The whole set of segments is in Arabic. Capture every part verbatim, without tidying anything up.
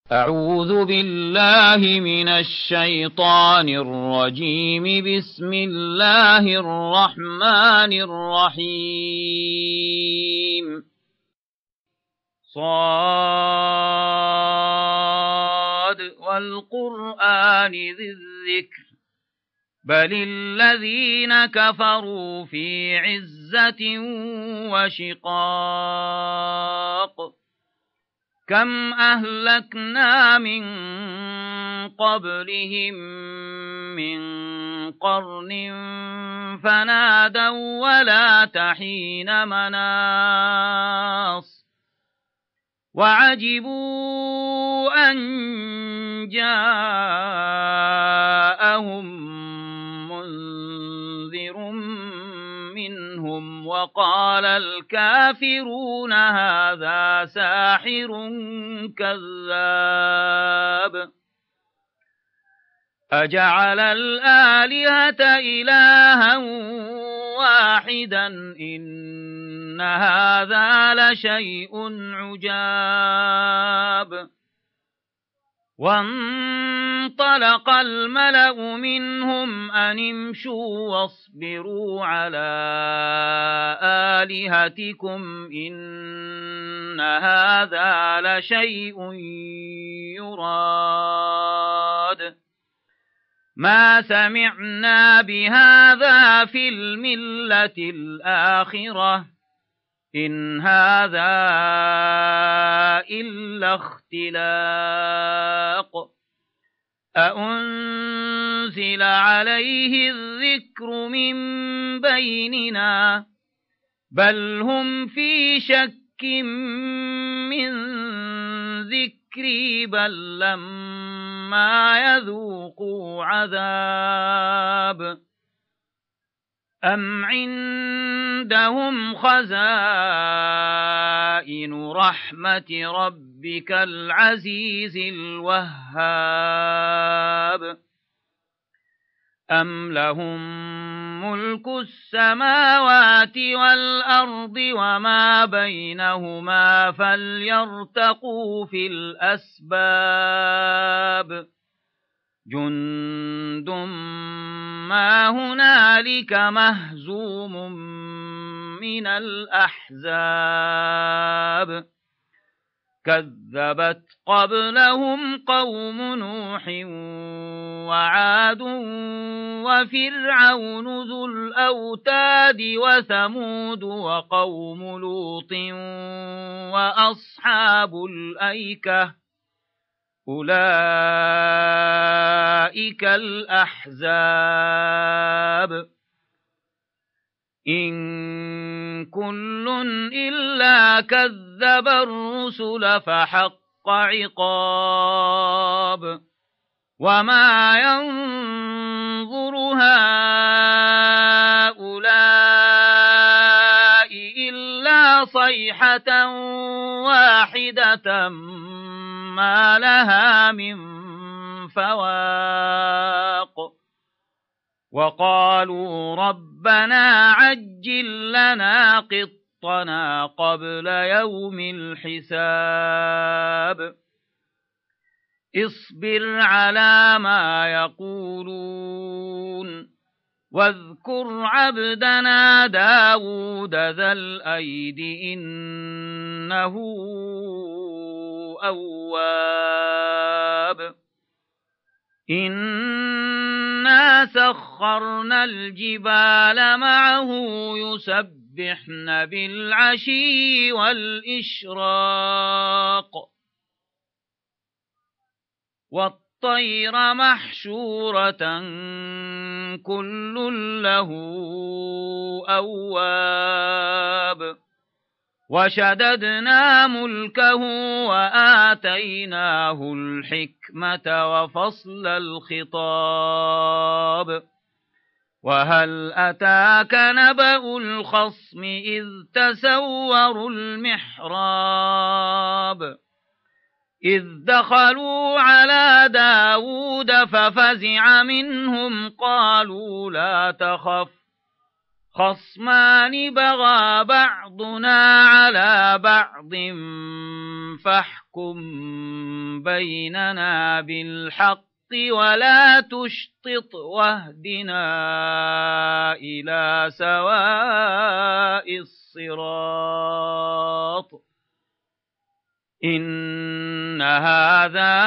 أعوذ بالله من الشيطان الرجيم. بسم الله الرحمن الرحيم. صاد والقرآن ذي الذكر بل الذين كفروا في عزة وشقاق. كم أهلكنا من قبلهم من قرن فنادوا ولا تحين مناص. وعجبوا أن جاءهم منذر منهم وقال الكافرون هذا ساحر كذاب. أجعل الآلهة إلها واحدا إن هذا لشيء عجاب. وانطلق الملأ منهم أن امشوا واصبروا على آلهتكم إن هذا لشيء يراد. ما سمعنا بهذا في الملة الآخرة إن هذا إلا اختلاق. أأنزل عليه الذكر من بيننا بل هم في شك من ذكري بل لما يذوقوا عذاب. أم عندهم خزائن رحمة ربك العزيز الوهاب. أم لهم ملك السماوات والأرض وما بينهما فليرتقوا في الأسباب. جند ما هنالك مهزوم من الأحزاب. كذبت قبلهم قوم نوح وعاد وفرعون ذو الأوتاد وثمود وقوم لوط وأصحاب الأيكة أولئك الأحزاب. إن كل إلا كذب الرسل فحق عقاب. وما ينظر هؤلاء إلا صيحة واحدة ما لها من فواق. وقالوا ربنا عجل لنا قطنا قبل يوم الحساب. اصبر على ما يقولون واذكر عبدنا داود ذا الأيد إنه أواب. إنا سخرنا الجبال معه يسبحن بالعشي والإشراق. والطير محشورة كل له أواب. وشددنا ملكه وآتيناه الحكمة وفصل الخطاب. وهل أتاك نبأ الخصم إذ تسوروا المحراب. إذ دخلوا على داود ففزع منهم قالوا لا تخف خصمان بغى بعضنا على بعض فاحكم بيننا بالحق ولا تشطط واهدنا إلى سواء الصراط إن هذا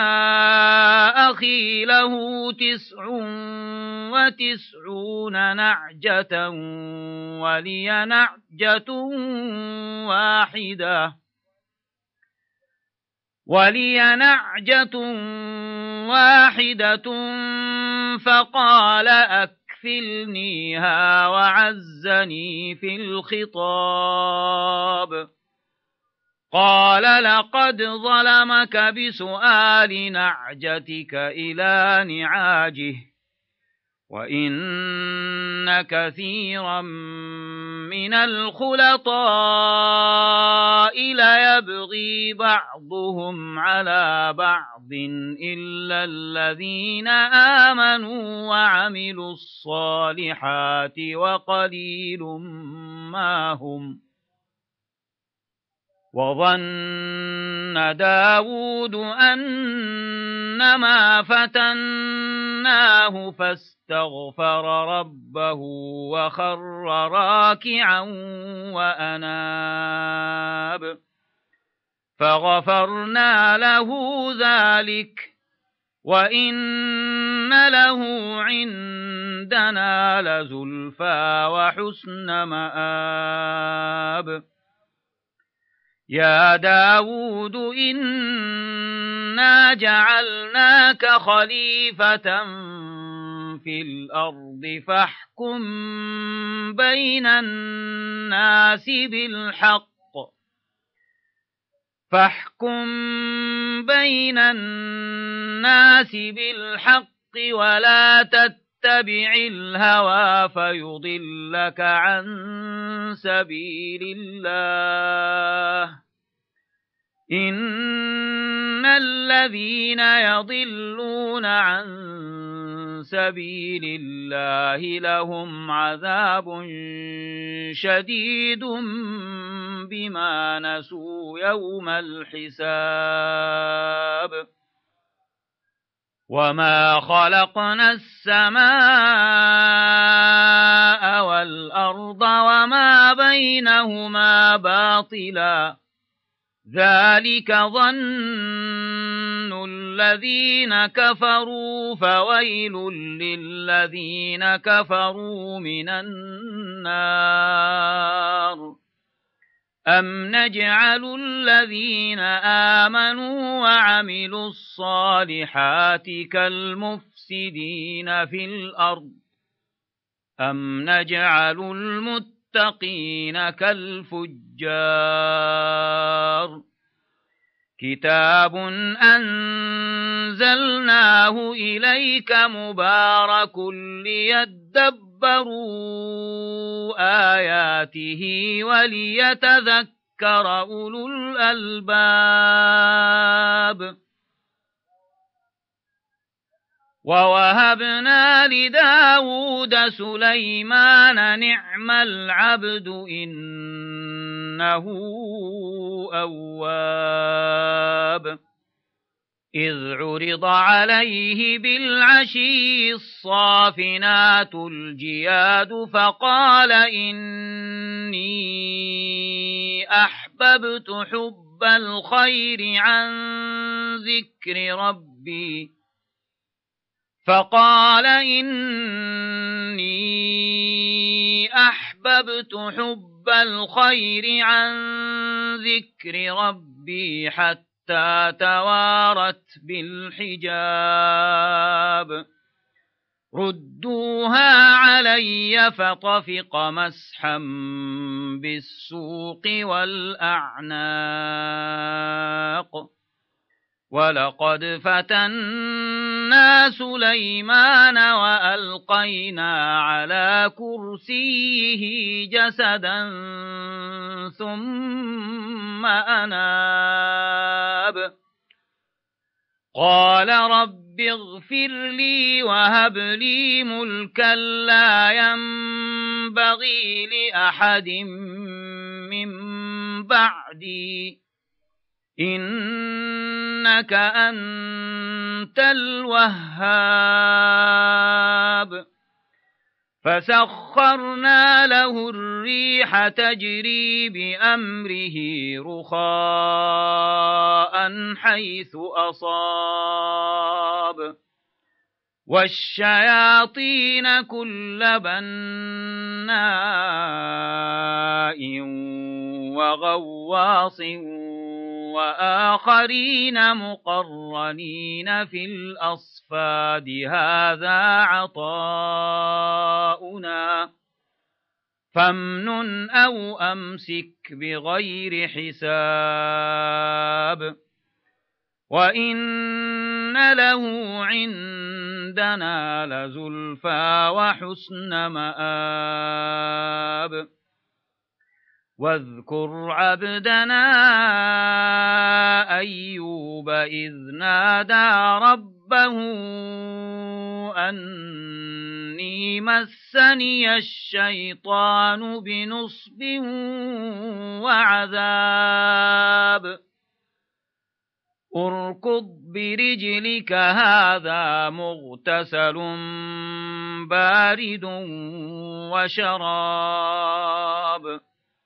أخي له تسع وتسعون نعجة ولي نعجة واحدة ولي نعجة واحدة فقال أكفلنيها وعزني في الخطاب قال لقد ظلمك بسؤال نعجتك إلى نعاجه وإن كثيرا من الخلطاء ليبغي بعضهم على بعض إلا الذين آمنوا وعملوا الصالحات وقليل ما هم وظن داود أنما فتناه فاستغفر ربه وخر راكعا وأناب فغفرنا له ذلك وإن له عندنا لزلفى وحسن مآب يا داود إنا جعلناك خليفة في الأرض فاحكم بين الناس بالحق فاحكم بين الناس بالحق ولا تتبع الهوى فيضلك عن سبيل الله إن الذين يضلون عن سبيل الله لهم عذاب شديد بما نسوا يوم الحساب وما خلقنا السماء والأرض وما بينهما باطلا ذلك ظن الذين كفروا فويل للذين كفروا من النار أم نجعل الذين آمنوا وعملوا الصالحات كالمفسدين في الأرض أم نجعل المتقين كالفجار كتاب أنزلناه إليك مبارك ليدبروا آياته وليتذكر أولو الألباب ووهبنا لداود سليمان نعم العبد إنه أواب إذ عرض عليه بالعشي الصافنات الجياد فقال إني أحببت حب الخير عن ذكر ربي فقال إني أحببت حب الخير عن ذكر ربي حتى توارت بالحجاب ردوها علي فطفق مسحا بالسوق والأعناق ولقد فتنا سليمان وألقينا على كرسيه جسدا ثم أناب قال رب اغفر لي وهب لي ملكا لا ينبغي لأحد من بعدي إنك أنت الوهاب فسخرنا له الريح تجري بأمره رخاء حيث أصاب والشياطين كل بناء وغواص وآخرين مقرنين في الأصفاد هذا عطاؤنا فامنن أو أمسك بغير حساب وإن له عندنا لزلفى وحسن مآب واذكر عبدنا أيوب إذ نادى ربه أني مسني الشيطان بنصب وعذاب اركض برجلك هذا مغتسل بارد وشراب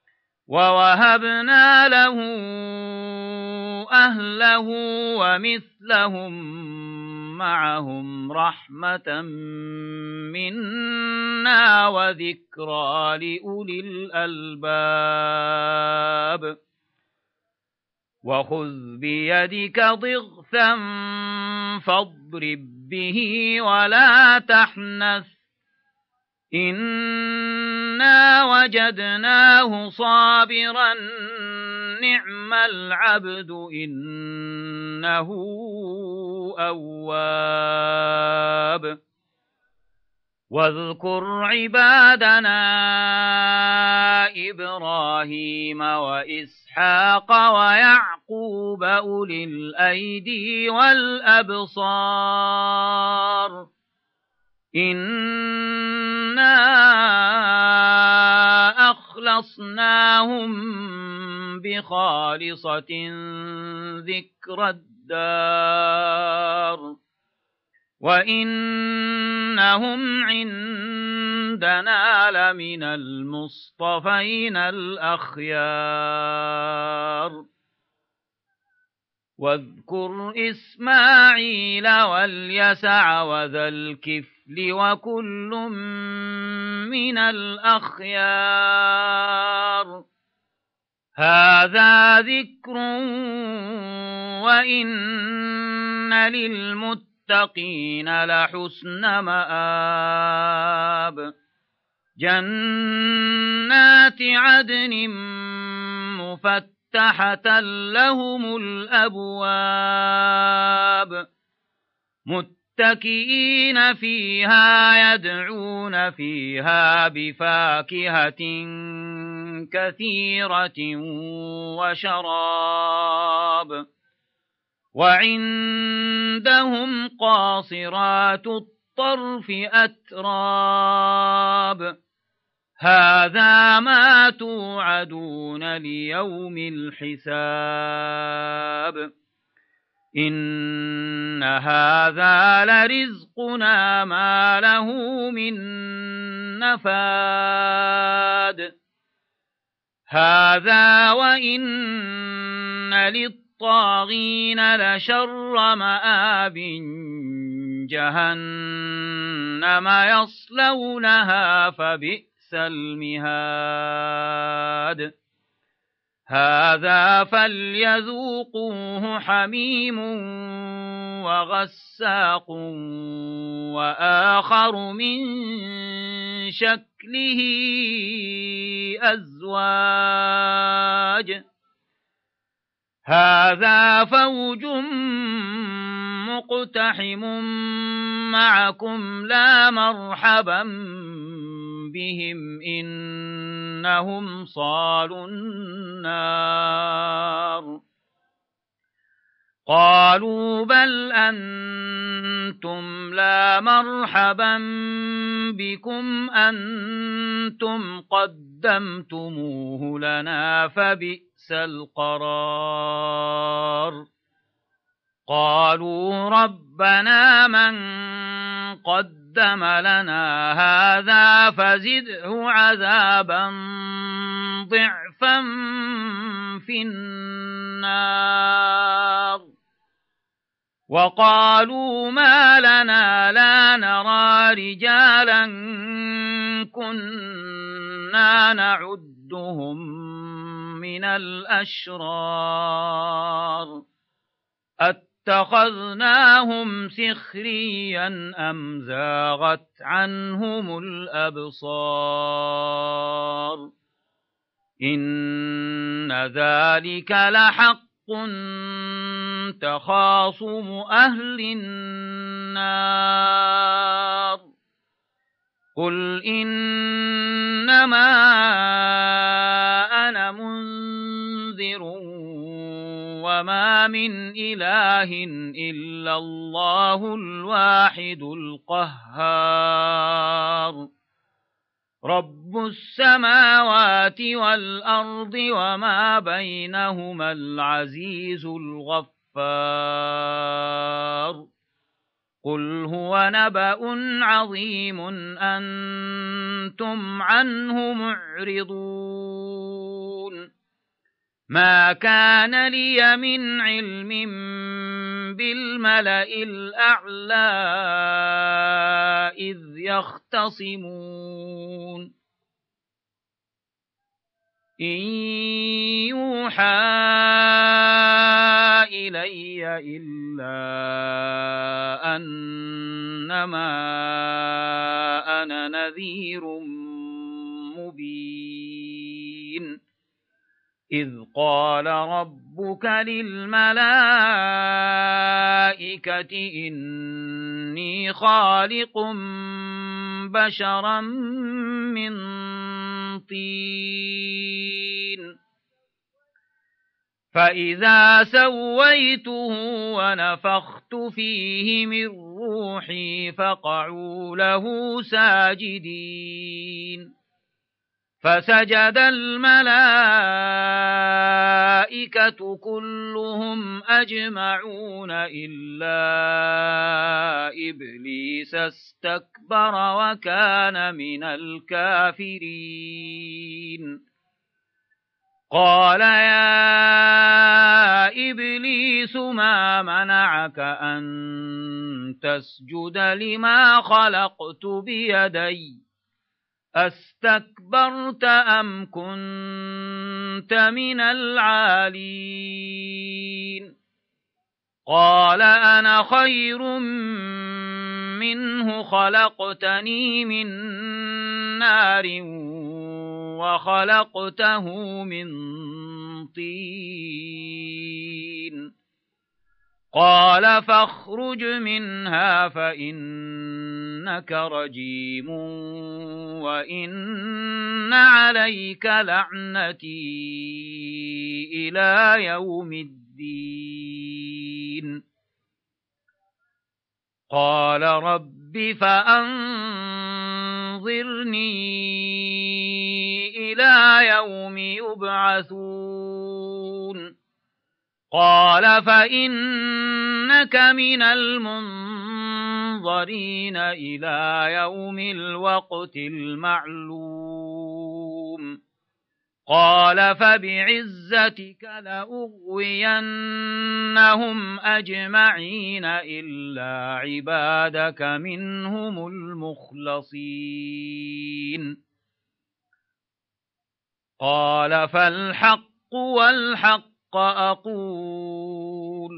ووهبنا له أهله ومثلهم معهم رحمة منا وذكرى لأولي الألباب وخذ بيدك ضغثا فاضرب به ولا تحنث إنا وجدناه صابرا نعم العبد إنه أواب واذكر عبادنا إبراهيم وإسحاق ويعقوب أولي الأيدي والأبصار إنا أخلصناهم بخالصة ذكر الدار وإنهم عندنا لمن المصطفين الأخيار واذكر إسماعيل واليسع وذا الكفل وكل من الأخيار هذا ذكر وإن للمتقين لحسن مآب جنات عدن مفتحة لهم الأبواب متكئين فيها يدعون فيها بفاكهة كثيرة وشراب وعندهم قاصرات الطرف أتراب هذا ما توعدون ليوم الحساب إن هذا لرزقنا ما له من نفاد هذا وإن للطاغين لشر مآب جهنم يصلونها فبئس المهاد هذا فليذوقوه حميم وغساق وآخر من شكله أزواج هذا فوج مقتحم معكم لا مرحبا بهم إنهم صالوا النار قالوا بل أنتم لا مرحبا بكم أنتم قدمتموه لنا فبئس القرار قالوا ربنا من قدم لنا هذا فزده عذابا ضعفا في النار وقالوا ما لنا لا نرى رجالا كنا نعدهم من الأشرار اتخذناهم سخريا أم زاغت عنهم الأبصار إن ذلك لحق تخاصم أهل النار قل إنما أنا منذر وما من إله إلا الله الواحد القهار رب السماوات والأرض وما بينهما العزيز الغفار قل هو نبأ عظيم أنتم عنه معرضون ما كان لي من علم بالملأ الأعلى إذ يختصمون إن يوحى إلي إلا أنما أنا نذير مبين إذ قال ربك للملائكة إني خالق بشرا من طين فإذا سويته ونفخت فيه من روحي فقعوا له ساجدين فسجد الملائكة كلهم أجمعون إلا إبليس استكبر وكان من الكافرين قال يا إبليس ما منعك أن تسجد لما خلقت بيدي أستكبرت أم كنت من العالين قال أنا خير منه خلقتني من نار وخلقته من طين قال فاخرج منها فإنك رجيم وإن عليك لعنتي إلى يوم الدين قال رب فأنظرني إلى يوم يبعثون قال فإنك من المنظرين إلى يوم الوقت المعلوم قال فبعزتك لأغوينهم أجمعين إلا عبادك منهم المخلصين قال فالحق والحق أقول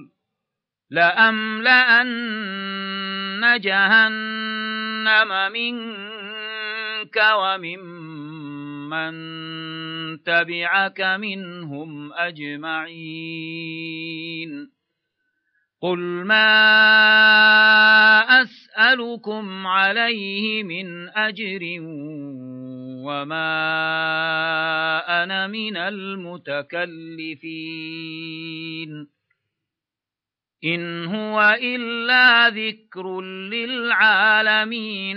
لأملأن جهنم منك وممن تبعك منهم أجمعين قل ما أسألكم عليه من أجر وما أنا من المتكلفين إن هو إلا ذكر للعالمين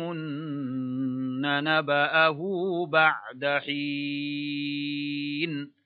ولتعلمن نبأه بعد حين